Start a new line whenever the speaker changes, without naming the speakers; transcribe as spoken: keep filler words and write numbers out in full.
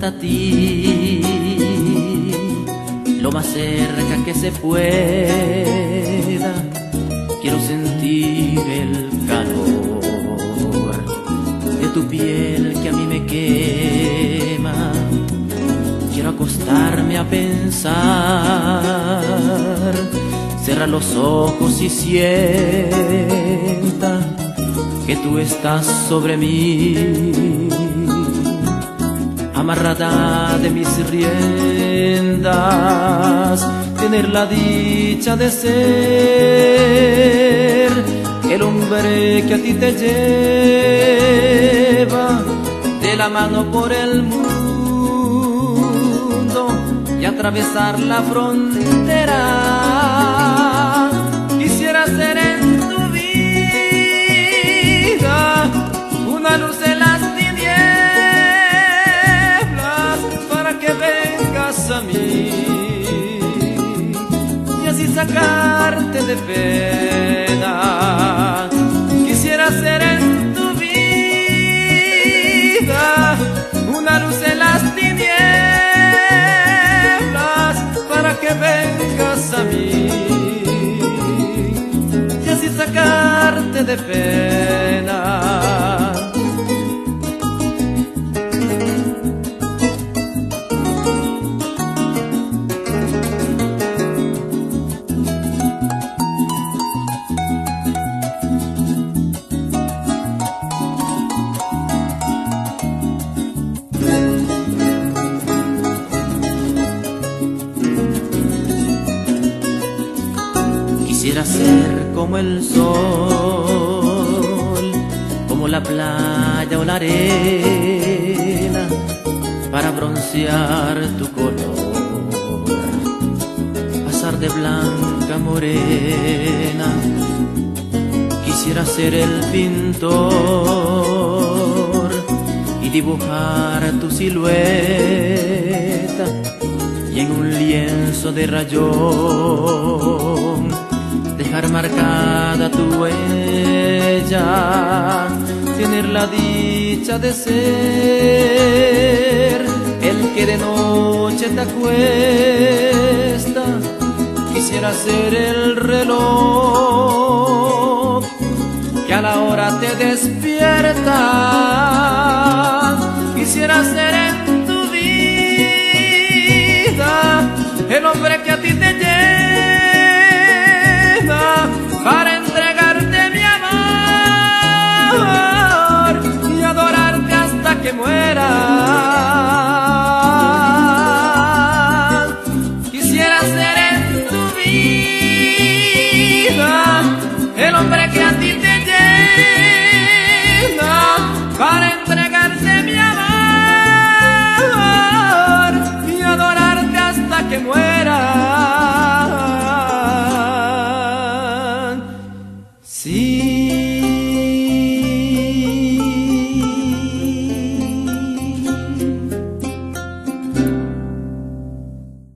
hasta ti, lo más cerca que se pueda. Quiero sentir el calor de tu piel que a mí me quema. Quiero acostarme a pensar, cerrar los ojos y sienta que tú estás sobre mí, amarrada de mis riendas, tener la dicha de ser el hombre que a ti te lleva de la mano por el mundo y atravesar la frontera. Quisiera ser en tu vida una luz en las tinieblas para que vengas a mí y así sacarte de pena. Quisiera ser en tu vida una luz en las tinieblas para que vengas a mí y así sacarte de pena. Quisiera ser como el sol, como la playa o la arena, para broncear tu color, pasar de blanca a morena. Quisiera ser el pintor y dibujar tu silueta y en un lienzo de rayón dejar marcada tu huella, tener la dicha de ser el que de noche te acuesta. Quisiera ser el reloj que a la hora te despierta. Quisiera ser en tu vida el hombre que a ti te lleva para entregarte mi amor y adorarte hasta que muera. Quisiera ser en tu vida el hombre que a ti te llena para entregarte mi amor y adorarte hasta que muera.